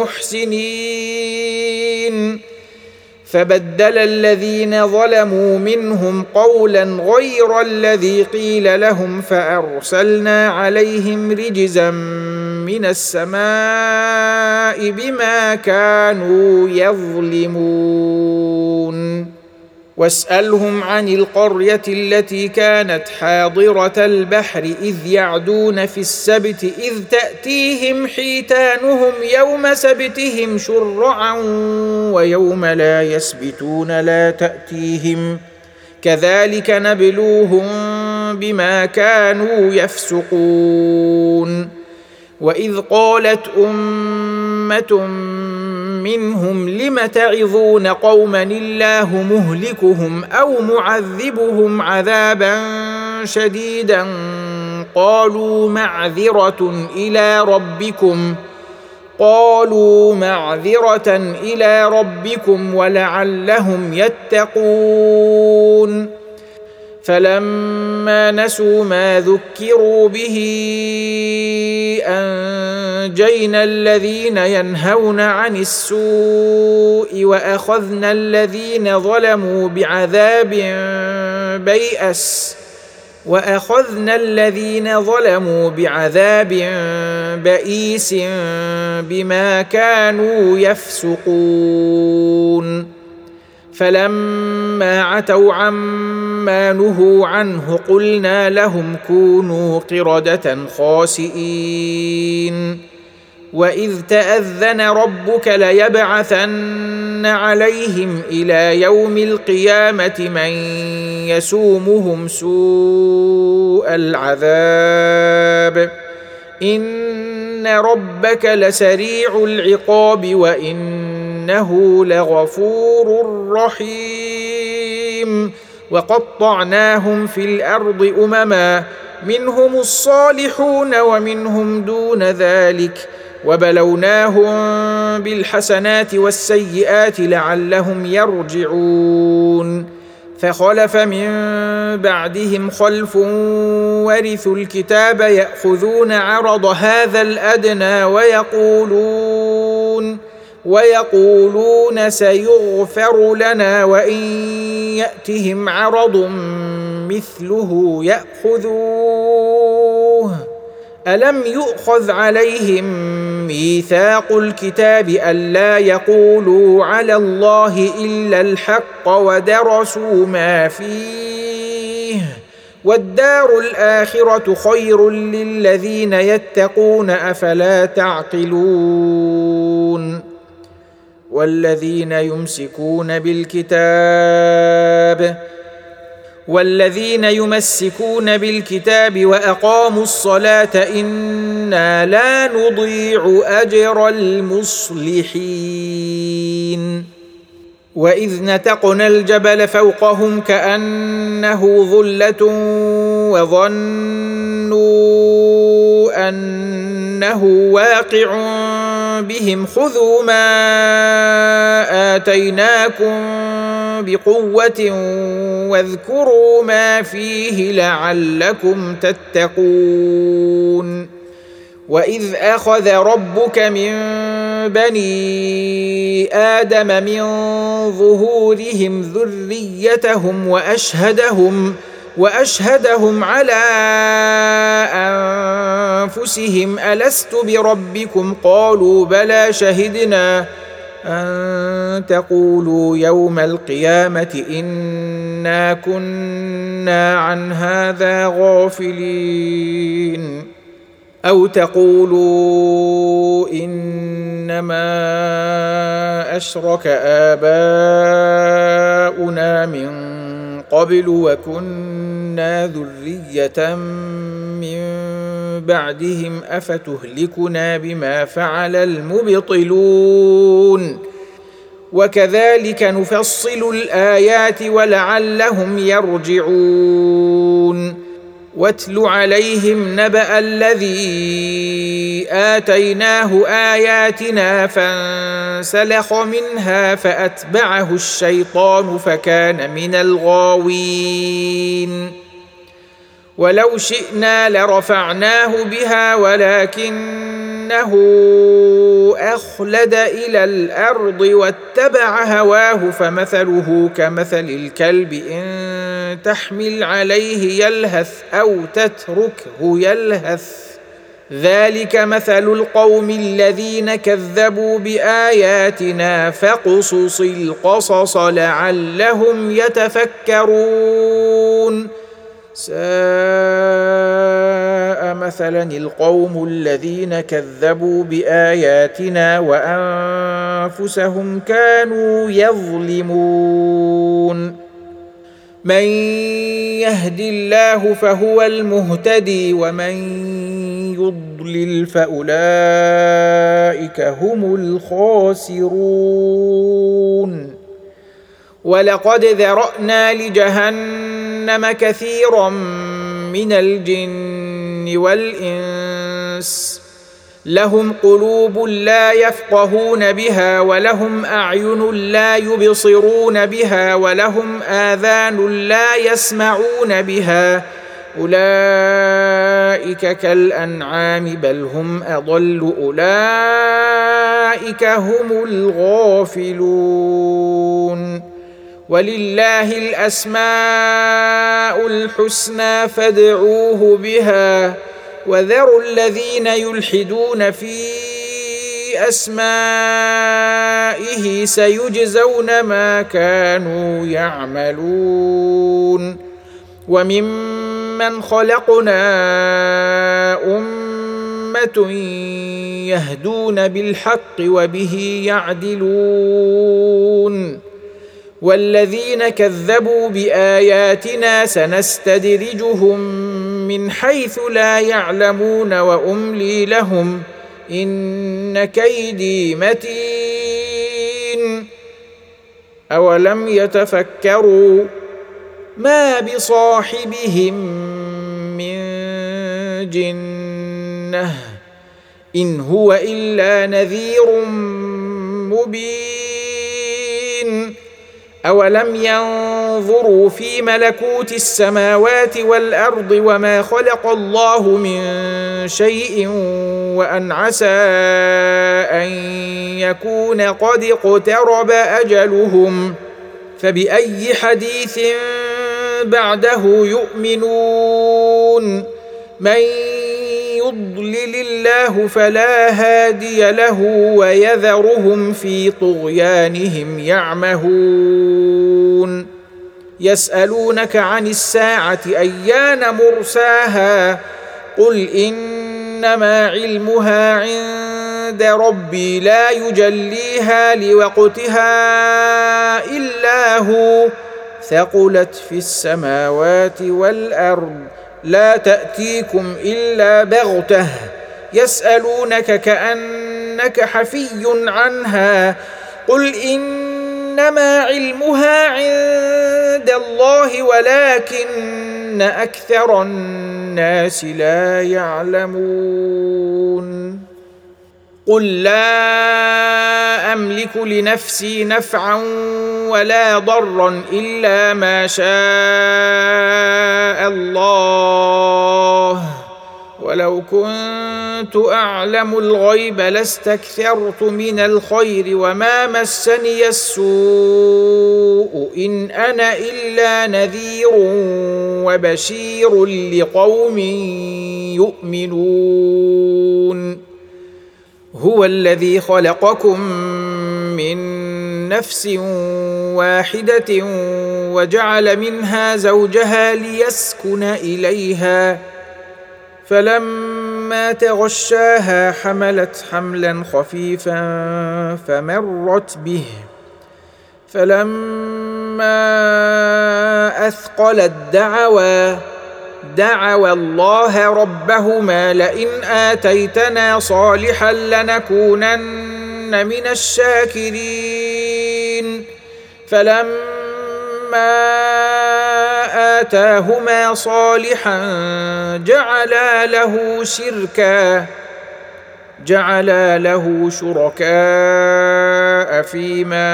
المحسنين. فبدل الذين ظلموا منهم قولا غير الذي قيل لهم فأرسلنا عليهم رجزا من السماء بما كانوا يظلمون. واسألهم عن القرية التي كانت حاضرة البحر إذ يعدون في السبت إذ تأتيهم حيتانهم يوم سبتهم شرعا ويوم لا يسبتون لا تأتيهم كذلك نبلوهم بما كانوا يفسقون. وإذ قالت أمة منهم لم تعظون قوما الله مهلكهم أو معذبهم عذابا شديدا قالوا معذرة إلى ربكم قالوا معذرة إلى ربكم ولعلهم يتقون. فلما نسوا ما ذكروا به أنجينا الذين ينهون عن السوء وأخذنا الذين ظلموا بعذاب بيئس وأخذنا الذين ظلموا بعذاب بئيس بما كانوا يفسقون. فلما عتوا عما نهوا عنه قلنا لهم كونوا قردة خاسئين. وإذ تأذن ربك ليبعثن عليهم إلى يوم القيامة من يسومهم سوء العذاب إن ربك لسريع العقاب وإنه لغفور رحيم. وقطعناهم في الأرض أمما منهم الصالحون ومنهم دون ذلك وبلوناهم بالحسنات والسيئات لعلهم يرجعون. فخلف من بعدهم خلف ورثوا الكتاب يأخذون عرض هذا الأدنى ويقولون ويقولون سيغفر لنا وإن يأتهم عرض مثله يأخذوه ألم يؤخذ عليهم ميثاق الكتاب ألا يقولوا على الله إلا الحق ودرسوا ما فيه والدار الآخرة خير للذين يتقون أفلا تعقلون والذين يمسكون بالكتاب والذين يمسكون بالكتاب وأقاموا الصلاة إنا لا نضيع أجر المصلحين وإذ نتقنا الجبل فوقهم كأنه ظلة وظنوا أنه واقع بهم خذوا ما آتيناكم بقوة واذكروا ما فيه لعلكم تتقون وإذ أخذ ربك من بني آدم من ظهورهم ذريتهم وأشهدهم وأشهدهم على أنفسهم ألست بربكم قالوا بلى شهدنا أن تقولوا يوم القيامة إنا كنا عن هذا غافلين أو تقولوا إنما أشرك آباؤنا من قبل وكنا ذرية من بعدهم أفتهلكنا بما فعل المبطلون وكذلك نفصل الآيات ولعلهم يرجعون واتل عليهم نبأ الذي آتيناه آياتنا فانسلخ منها فأتبعه الشيطان فكان من الغاوين ولو شئنا لرفعناه بها ولكنه أخلد إلى الأرض واتبع هواه فمثله كمثل الكلب إن تحمل عليه يلهث أو تتركه يلهث ذلك مثل القوم الذين كذبوا بآياتنا فاقصص القصص لعلهم يتفكرون ساء مثلا القوم الذين كذبوا بآياتنا وأنفسهم كانوا يظلمون من يهد الله فهو المهتدي ومن يضلل فأولئك هم الخاسرون ولقد ذرأنا لجهنم كثيرا من الجن والإنس لهم قلوب لا يفقهون بها ولهم أعين لا يبصرون بها ولهم آذان لا يسمعون بها أولئك كالأنعام بل هم أضل أولئك هم الغافلون ولله الأسماء الحسنى فادعوه بها وذروا الذين يلحدون في أسمائه سيجزون ما كانوا يعملون وممن خلقنا أمة يهدون بالحق وبه يعدلون والذين كذبوا بآياتنا سنستدرجهم من حيث لا يعلمون وأملي لهم إن كيدي متين أولم يتفكروا ما بصاحبهم من جنة إن هو إلا نذير مبين أولم ينظروا في ملكوت السماوات والأرض وما خلق الله من شيء وأن عسى أن يكون قد اقترب أجلهم فبأي حديث بعده يؤمنون من يضلل الله فلا هادي له ويذرهم في طغيانهم يعمهون يسألونك عن الساعة أيان مرساها قل إنما علمها عند ربي لا يجليها لوقتها إلا هو ثقلت في السماوات والأرض لا تأتيكم إلا بغتة يسألونك كأنك حفي عنها قل إنما علمها عند الله ولكن أكثر الناس لا يعلمون قل لا أملك لنفسي نفعا ولا ضرا إلا ما شاء الله ولو كنت أعلم الغيب لاستكثرت من الخير وما مسني السوء إن أنا إلا نذير وبشير لقوم يؤمنون هو الذي خلقكم من نفس واحدة وجعل منها زوجها ليسكن إليها فلما تغشاها حملت حملا خفيفا فمرت به فلما أثقلت دعوا دعوا الله ربهما لئن آتيتنا صالحا لنكونن من الشاكرين فلما آتاهما صالحا جعلا له شركا جعلا له شركاء فيما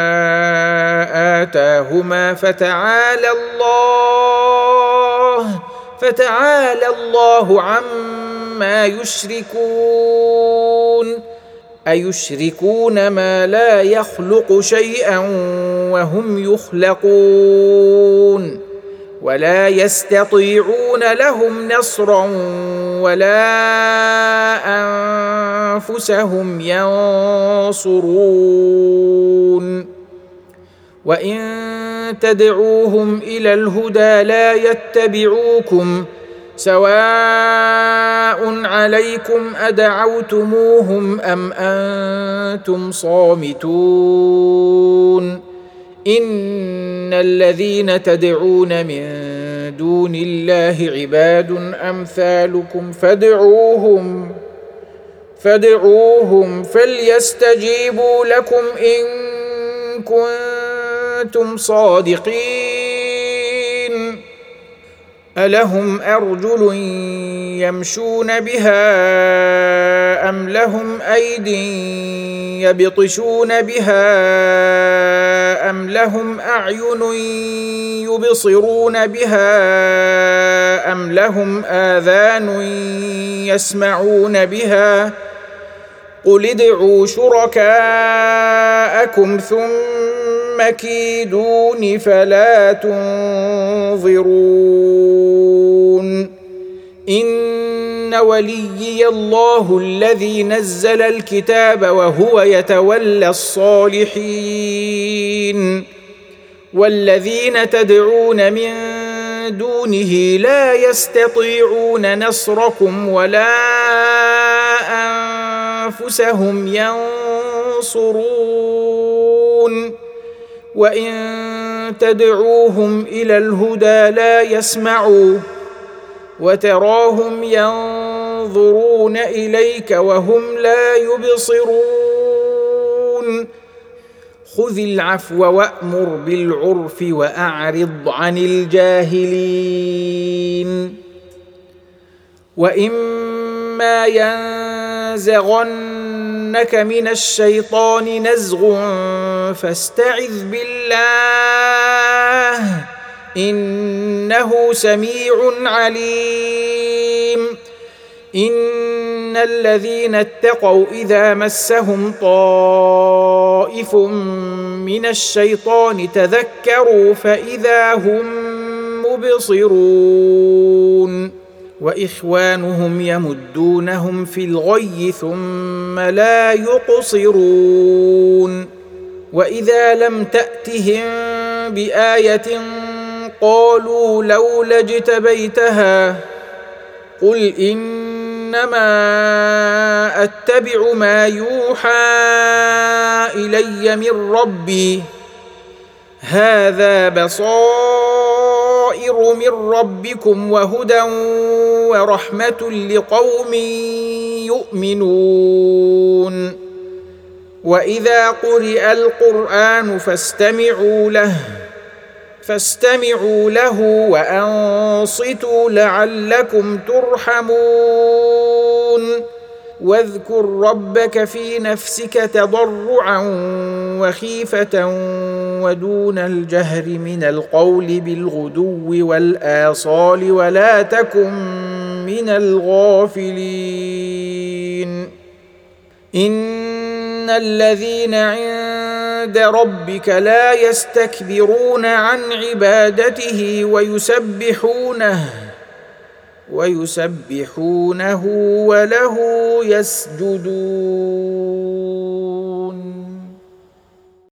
آتاهما فتعالى الله فتعالى الله عما يشركون أيشركون ما لا يخلق شيئا وهم يخلقون ولا يستطيعون لهم نصرا ولا أنفسهم ينصرون وإن تدعوهم إلى الهدى لا يتبعوكم سواء عليكم أدعوتموهم أم أنتم صامتون إن الذين تدعون من دون الله عباد أمثالكم فادعوهم فادعوهم فليستجيبوا لكم إن كنتم صادقين ألهم أرجل يمشون بها أم لهم أيد يبطشون بها أم لهم أعين يبصرون بها أم لهم آذان يسمعون بها قل ادعوا شركاءكم ثم كيدون فلا تنظرون إن وليي الله الذي نزل الكتاب وهو يتولى الصالحين والذين تدعون من دونه لا يستطيعون نصركم ولا أنفسهم ينصرون وإن تدعوهم إلى الهدى لا يسمعوا وتراهم ينظرون إليك وهم لا يبصرون خذ العفو وأمر بالعرف وأعرض عن الجاهلين وإما ينزغنك من الشيطان نزغ فاستعذ بالله إنه سميع عليم إن الذين اتقوا إذا مسهم طائف من الشيطان تذكروا فإذا هم مبصرون واخوانهم يمدونهم في الغي ثم لا يقصرون واذا لم تاتهم بايه قالوا لولا اجتبيتها قل انما اتبع ما يوحى الي من ربي هذا بصائر من ربكم وهدى ورحمه لقوم يؤمنون واذا قرئ القران فاستمعوا له فاستمعوا له وانصتوا لعلكم ترحمون واذكر ربك في نفسك تضرعا وخيفه ودون الجهر من القول بالغدو والآصال ولا تكن من الغافلين إن الذين عند ربك لا يستكبرون عن عبادته ويسبحونه ويسبحونه وله يسجدون